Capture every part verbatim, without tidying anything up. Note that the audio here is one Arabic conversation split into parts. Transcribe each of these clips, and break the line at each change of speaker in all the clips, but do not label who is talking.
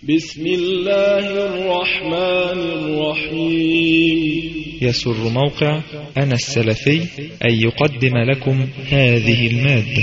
بسم الله الرحمن الرحيم.
يسر موقع أنا السلفي أن يقدم لكم هذه المادة.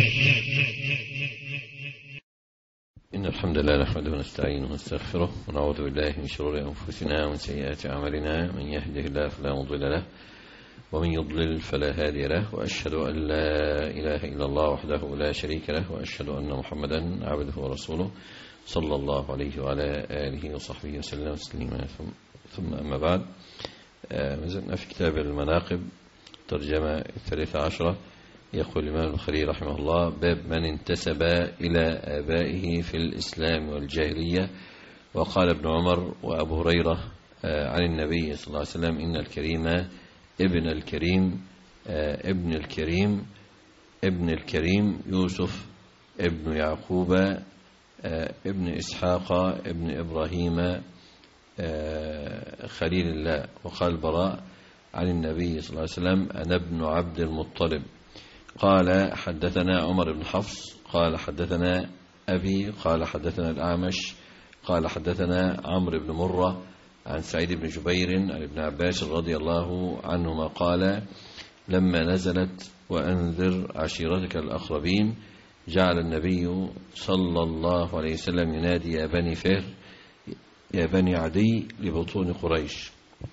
إن الحمد لله نحمده ونستعينه ونستغفره ونعوذ بالله من شرور أنفسنا ومن سيئات أعمالنا، من يهده الله فلا مضل له ومن يضلل فلا هادي له، وأشهد أن لا إله إلا الله وحده لا شريك له، وأشهد أن محمدا عبده ورسوله صلى الله عليه وعلى آله وصحبه وسلم تسليما. ثم أما بعد، مازلنا في كتاب المناقب ترجمة الثالثة عشرة. يقول الإمام البخاري رحمه الله: باب من انتسب إلى آبائه في الإسلام والجاهلية. وقال ابن عمر وأبو هريرة عن النبي صلى الله عليه وسلم: إن الكريم ابن الكريم ابن الكريم ابن الكريم يوسف ابن يعقوب ابن إسحاق ابن إبراهيم خليل الله. وقال البراء عن النبي صلى الله عليه وسلم: أنا ابن عبد المطلب. قال: حدثنا عمر بن حفص قال حدثنا أبي قال حدثنا الأعمش قال حدثنا عمرو بن مرة عن سعيد بن جبير عن ابن عباس رضي الله عنهما قال: لما نزلت وأنذر عشيرتك الأقربين جعل النبي صلى الله عليه وسلم ينادي: يا بني فهر يا بني عدي لبطون قريش.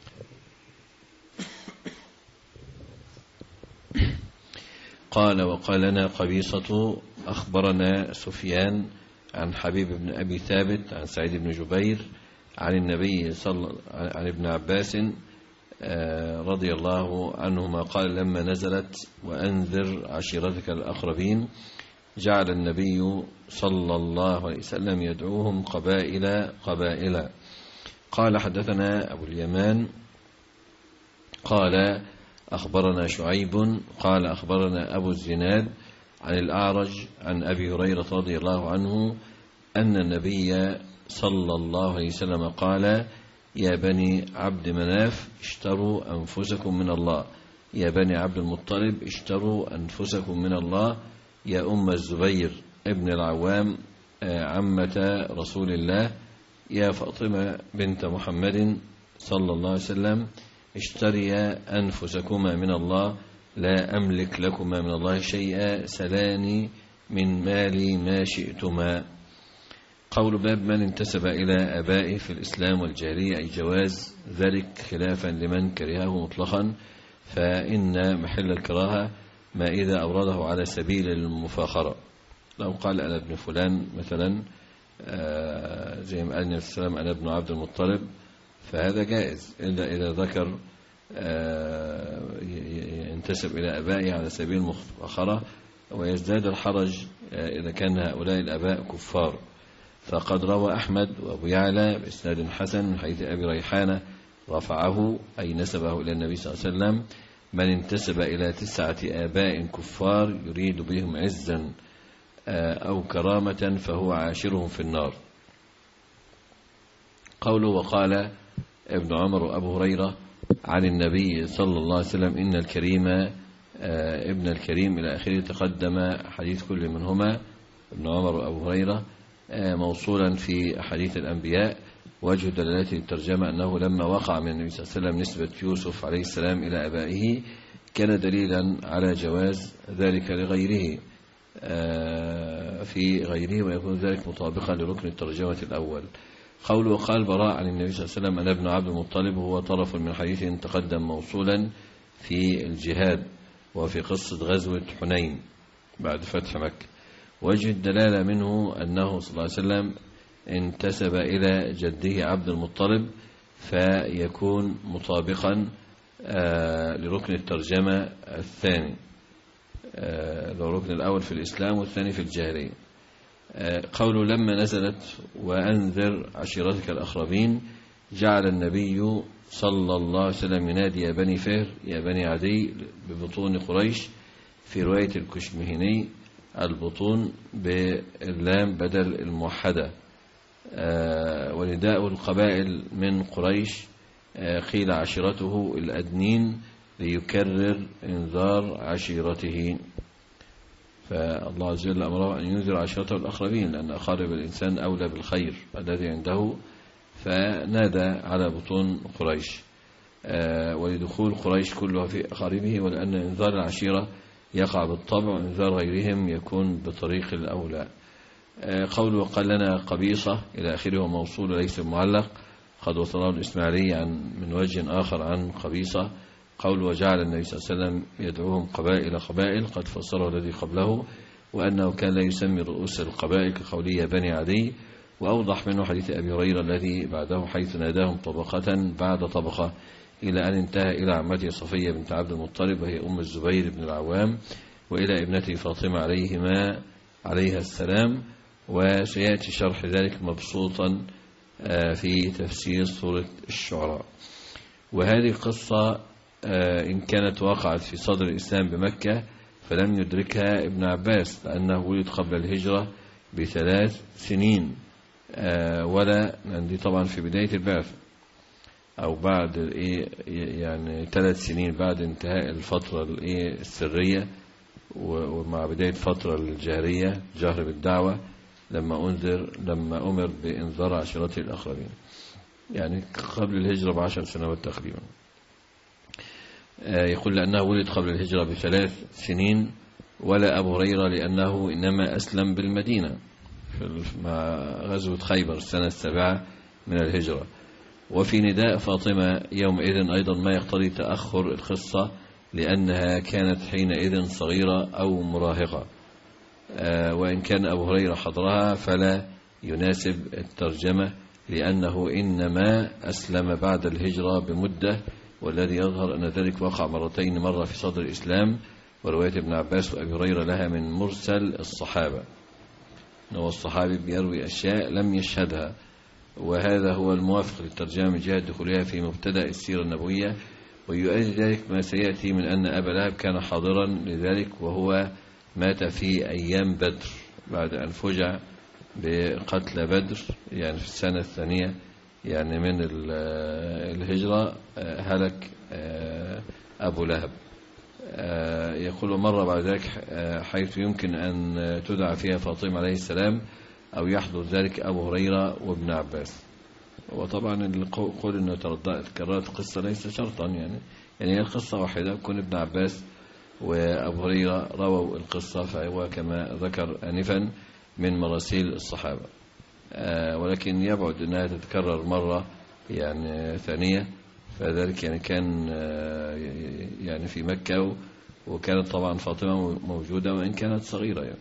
قال: وقال لنا قبيصة أخبرنا سفيان عن حبيب بن أبي ثابت عن سعيد بن جبير عن النبي صلى عن ابن عباس رضي الله عنهما قال: لما نزلت وأنذر عشيرتك الأقربين جعل النبي صلى الله عليه وسلم يدعوهم قبائل قبائل. قال: حدثنا أبو اليمان قال: أخبرنا شعيب قال: أخبرنا أبو الزناد عن الأعرج عن أبي هريرة رضي الله عنه أن النبي صلى الله عليه وسلم قال: يا بني عبد مناف اشتروا أنفسكم من الله، يا بني عبد المطلب اشتروا أنفسكم من الله، يا أم الزبير ابن العوام عمة رسول الله، يا فاطمة بنت محمد صلى الله عليه وسلم اشتريا أنفسكما من الله، لا أملك لكما من الله شيئا، سلاني من مالي ما شئتما. قول باب من انتسب إلى آبائه في الإسلام والجاهلية، أي جواز ذلك خلافا لمن كرهه مطلقا، فإن محل الكراهة ما إذا أورده على سبيل المفاخرة. لو قال أنا ابن فلان مثلا زي ما قال النبي صلى الله عليه وسلم: أنا ابن عبد المطلب، فهذا جائز، إلا إذا ذكر ينتسب إلى آبائه على سبيل المفاخرة، ويزداد الحرج إذا كان هؤلاء الآباء كفار. فقد روى أحمد وأبو يعلى بإسناد حسن من حديث أبي ريحانة رفعه، أي نسبه إلى النبي صلى الله عليه وسلم: من انتسب إلى تسعة آباء كفار يريد بهم عزا أو كرامة فهو عاشرهم في النار. قوله: وقال ابن عمر وأبو هريرة عن النبي صلى الله عليه وسلم: إن الكريم ابن الكريم إلى آخره. تقدم حديث كل منهما ابن عمر وأبو هريرة موصولا في حديث الأنبياء. وجه دلالته الترجمة أنه لما وقع من النبي صلى الله عليه وسلم نسبة يوسف عليه السلام إلى آبائه كان دليلا على جواز ذلك لغيره في غيره، ويكون ذلك مطابقا لركن الترجمة الأول. قوله: وقال براء عن النبي صلى الله عليه وسلم: أنا ابن عبد المطلب، هو طرف من حديث تقدم موصولا في الجهاد وفي قصة غزوة حنين بعد فتح مكة. وجه الدلالة منه أنه صلى الله عليه وسلم انتسب إلى جده عبد المطلب، فيكون مطابقا لركن الترجمة الثاني، الركن الأول في الإسلام والثاني في الجاهلية. قوله: لما نزلت وأنذر عشيرتك الأقربين جعل النبي صلى الله عليه وسلم ينادي: يا بني فهر يا بني عدي ببطون قريش. في رواية الكشمهني البطون باللام بدل الموحدة. ونداء القبائل من قريش قيل عشيرته الأدنين ليكرر إنذار عشيرته. فالله عز وجل أمره أن ينذر عشيرته الأقربين، لأن أقارب الإنسان أولى بالخير الذي عنده، فنادى على بطون قريش ولدخول قريش كلها في أقاربه، ولأن إنذار العشيرة يقع بالطبع وإنذار غيرهم يكون بطريق الأولى. قول وقال لنا قبيصة إلى آخره وموصول ليس معلق، قد وصله الإسماعيلي عن من وجه آخر عن قبيصة. قول وجعل النبي صلى الله عليه وسلم يدعوهم قبائل قبائل، قد فسره الذي قبله وأنه كان لا يسمي رؤوس القبائل كقولية بني عدي، وأوضح منه حديث أبي هريرة الذي بعده حيث ناداهم طبقة بعد طبقة إلى أن انتهى إلى عمته صفية بنت عبد المطلب وهي أم الزبير بن العوام، وإلى ابنته فاطمة عليهما عليها السلام. وسيأتي شرح ذلك مبسوطا في تفسير سورة الشعراء. وهذه القصة إن كانت وقعت في صدر الإسلام بمكة فلم يدركها ابن عباس، لأنه ولد قبل الهجرة بثلاث سنين، ولا دي طبعا في بداية البعثة أو بعد يعني ثلاث سنين بعد انتهاء الفترة السرية ومع بداية فترة الجهرية جهر بالدعوة، لما أنذر لما أمر بإنذار عشيرته الأقربين، يعني قبل الهجرة بعشر سنوات تقريبا. يقول لأنه ولد قبل الهجرة بثلاث سنين، ولا أبو هريرة لأنه إنما أسلم بالمدينة مع غزوة خيبر السنة السابعة من الهجرة. وفي نداء فاطمة يومئذ أيضا ما يقتضي تأخر القصة، لأنها كانت حينئذ صغيرة أو مراهقة، وإن كان أبو هريرة حضرها فلا يناسب الترجمة، لأنه إنما أسلم بعد الهجرة بمدة، والذي يظهر أن ذلك وقع مرتين، مرة في صدر الإسلام ورواية ابن عباس وأبي هريرة لها من مرسل الصحابة، هو الصحابي بيروي أشياء لم يشهدها، وهذا هو الموافق للترجمة من جهة دخولها في مبتدأ السيرة النبوية. ويؤيد ذلك ما سيأتي من أن أبا لهب كان حاضرا لذلك، وهو مات في أيام بدر بعد أن فجع بقتل بدر، يعني في السنة الثانية يعني من الهجرة هلك أبو لهب. يقول مرة بعد ذلك حيث يمكن أن تدعى فيها فاطمة عليه السلام أو يحضر ذلك أبو هريرة وابن عباس. وطبعا القول أنه تكررت القصة ليس شرطا، يعني يعني القصة واحدة، يكون ابن عباس وأبو هريرة رووا القصة، فهو كما ذكر آنفا من مراسيل الصحابة، ولكن يبعد أنها تتكرر مرة يعني ثانية، فذلك يعني كان يعني في مكة، وكانت طبعا فاطمة موجودة وإن كانت صغيرة يعني.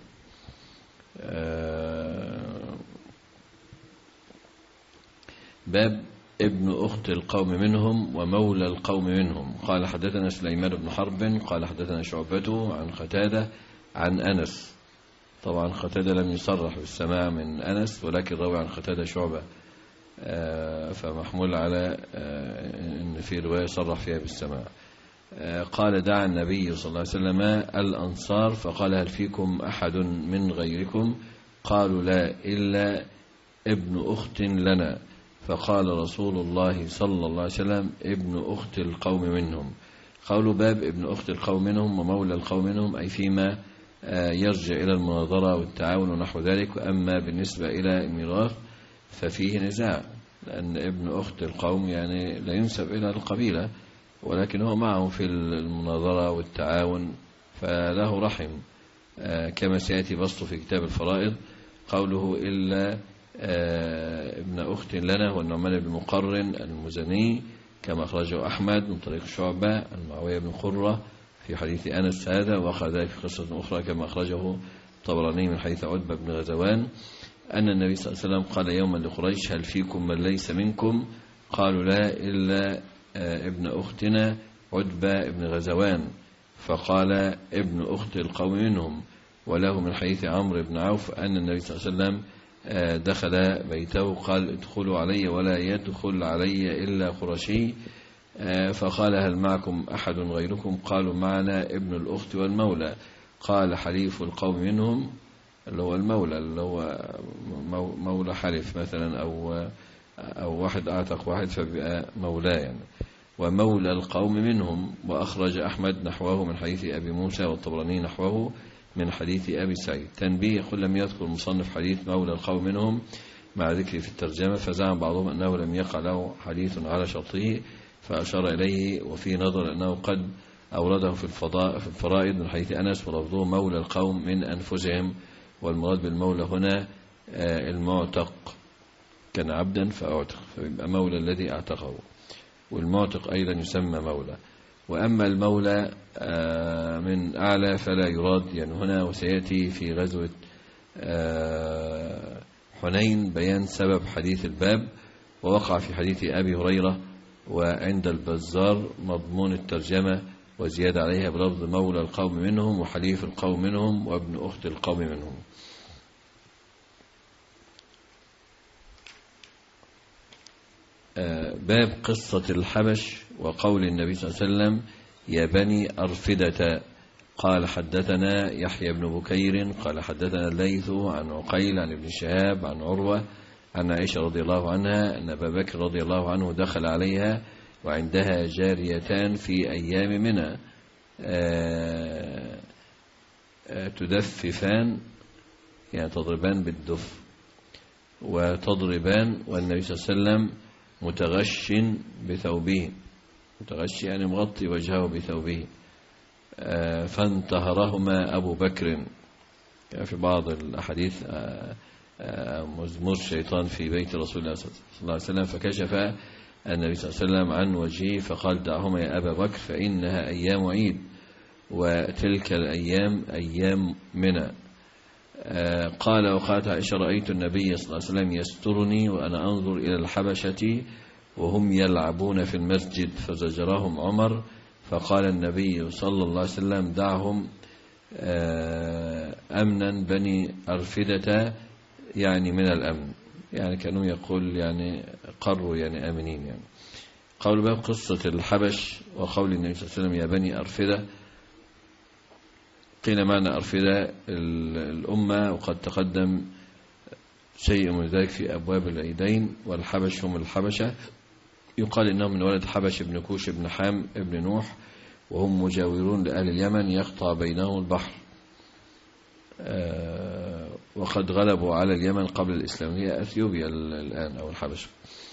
باب ابن أخت القوم منهم ومولى القوم منهم. قال حدثنا سليمان بن حرب قال حدثنا شعبته عن قتادة عن أنس. طبعا قتادة لم يصرح بالسماع من أنس، ولكن روى عن قتادة شعبة، فمحمول على أن في رواية صرح فيها بالسماع. قال دعا النبي صلى الله عليه وسلم الأنصار فقال هل فيكم أحد من غيركم؟ قالوا لا إلا ابن أخت لنا، فقال رسول الله صلى الله عليه وسلم ابن أخت القوم منهم. قالوا باب ابن أخت القوم منهم ومولى القوم منهم، أي فيما يرجع إلى المناظرة والتعاون ونحو ذلك. وأما بالنسبة إلى الميراث ففيه نزاع، لأن ابن أخت القوم يعني لا ينسب إلى القبيلة، ولكن هو معهم في المناظرة والتعاون فله رحم، كما سيأتي بسطه في كتاب الفرائض. قوله إلا ابن أخت لنا هو النعمان بن مقرن المزني، كما أخرجه أحمد من طريق شعبة عن معاوية بن قرة في حديث أنس هذا، وأخرج ذلك في قصة أخرى كما أخرجه الطبراني من حديث عتبة بن غزوان أن النبي صلى الله عليه وسلم قال يوما لقريش هل فيكم من ليس منكم؟ قالوا لا إلا ابن أختنا عتبة بن غزوان، فقال ابن أخت القوم منهم. وله من حديث عمرو بن عوف أن النبي صلى الله عليه وسلم دخل بيته قال ادخلوا علي ولا يدخل علي إلا قرشي، فقال هل معكم أحد غيركم؟ قالوا معنا ابن الأخت والمولى. قال حليف القوم منهم، اللي هو المولى اللي هو مولى حلف مثلا، أو أو واحد أعتق واحد فبقى مولاه يعني. ومولى القوم منهم. وأخرج أحمد نحوه من حديث أبي موسى والطبراني نحوه من حديث أبي سعيد. تنبيه: يقول لم يذكر المصنف حديث مولى القوم منهم مع ذكره في الترجمة، فزعم بعضهم أنه لم يقع له حديث على شرطه فأشار إليه، وفي نظر أنه قد أورده في الفضاء في الفرائض من حديث أنس ولفظه مولى القوم من أنفسهم، والمراد بالمولى هنا المعتق، كان عبدا فأعتق فيبقى مولى الذي أعتقه، والمعتق أيضا يسمى مولى. وأما المولى من أعلى فلا يراد يعني هنا، وسيأتي في غزوة حنين بيان سبب حديث الباب، ووقع في حديث أبي هريرة وعند البزار مضمون الترجمة وزيادة عليها بلفظ مولى القوم منهم وحليف القوم منهم وابن أخت القوم منهم. باب قصة الحبش وقول النبي صلى الله عليه وسلم يا بني أرفدة. قال حدثنا يحيى بن بكير قال حدثنا الليث عن عقيل عن ابن شهاب عن عروة عن عائشة رضي الله عنها أن أبا بكر رضي الله عنه دخل عليها وعندها جاريتان في أيام منى تدففان يعني تضربان بالدف وتضربان، والنبي صلى الله عليه وسلم متغش بثوبه، متغش يعني مغطي وجهه بثوبه، فانتهرهما أبو بكر. يعني في بعض الأحاديث مزمور الشيطان في بيت رسول الله صلى الله عليه وسلم، فكشف النبي صلى الله عليه وسلم عن وجهه فقال دعهما يا أبا بكر فإنها أيام عيد وتلك الأيام أيام منى. قال وقالت عائشة رأيت النبي صلى الله عليه وسلم يسترني وأنا أنظر إلى الحبشة وهم يلعبون في المسجد فزجرهم عمر، فقال النبي صلى الله عليه وسلم دعهم أمنا بني أرفدة يعني من الأمن، يعني كانوا يقول يعني قروا يعني آمنين. يعني قول باب قصة الحبش وقول النبي صلى الله عليه وسلم يا بني أرفدة. قيل معنى أرفدة الأمة، وقد تقدم شيء من ذلك في أبواب العيدين، والحبش هم الحبشة، يقال إنهم من ولد حبش بن كوش بن حام بن نوح، وهم مجاورون لأهل اليمن يقطع بينهم البحر، وقد غلبوا على اليمن قبل الإسلام، هي أثيوبيا الآن أو الحبشة،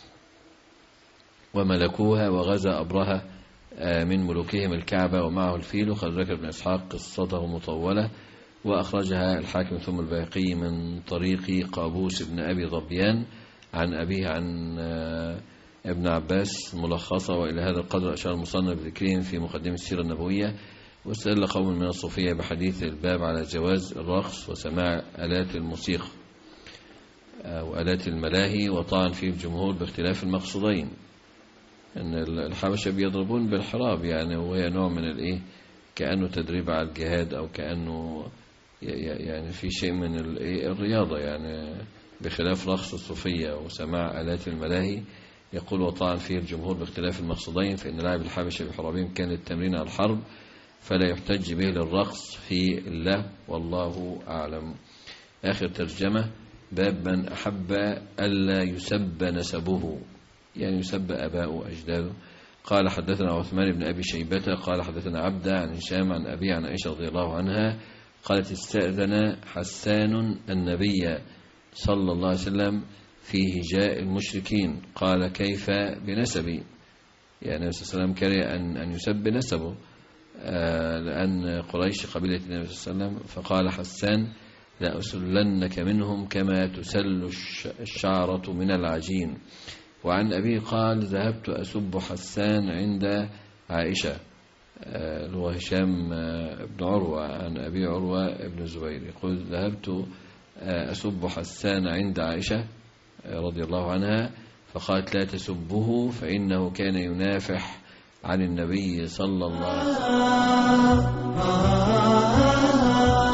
وملكوها وغزا أبرهة من ملوكهم الكعبة ومعه الفيل. وقد ذكر ابن إسحاق قصته مطولة وأخرجها الحاكم ثم البيهقي من طريق قابوس بن أبي ظبيان عن أبيه عن ابن عباس ملخصة. وإلى هذا القدر أشار المصنف بذكرهم في مقدمة السيرة النبوية. واستدل قوم من الصوفية بحديث الباب على جواز الرقص وسماع آلات الموسيقى وآلات الملاهي، وطعن فيه الجمهور باختلاف المقصودين، أن الحبشة بيضربون بالحراب يعني، وهي نوع من الإيه كأنه تدريب على الجهاد أو كأنه يعني في شيء من الرياضة يعني، بخلاف رقص الصوفية وسماع آلات الملاهي. يقول وطعن فيه الجمهور باختلاف المقصودين، فإن لاعب الحبشة بحرابهم كان التمرين على الحرب فلا يحتج به للرقص في الله، والله أعلم. آخر ترجمة باب من أحب ألا يسب نسبه، يعني يسب أباؤه أجداده. قال حدثنا عثمان بن أبي شيبة قال حدثنا عبدة عن هشام عن أبي عن عائشة رضي الله عنها قالت استأذن حسان النبي صلى الله عليه وسلم في هجاء المشركين، قال كيف بنسبي، يعني النبي صلى الله عليه وسلم كره أن أن يسب نسبه لأن قريش قبيلة النبي صلى الله عليه وسلم، فقال حسان لا أسلنك منهم كما تسل الشعرة من العجين. وعن أبي قال ذهبت أسب حسان عند عائشة، اللي هو هشام بن عروة عن أبي عروة بن الزبير، يقول ذهبت أسب حسان عند عائشة رضي الله عنها فقالت لا تسبه فإنه كان ينافح عن النبي صلى الله عليه وسلم.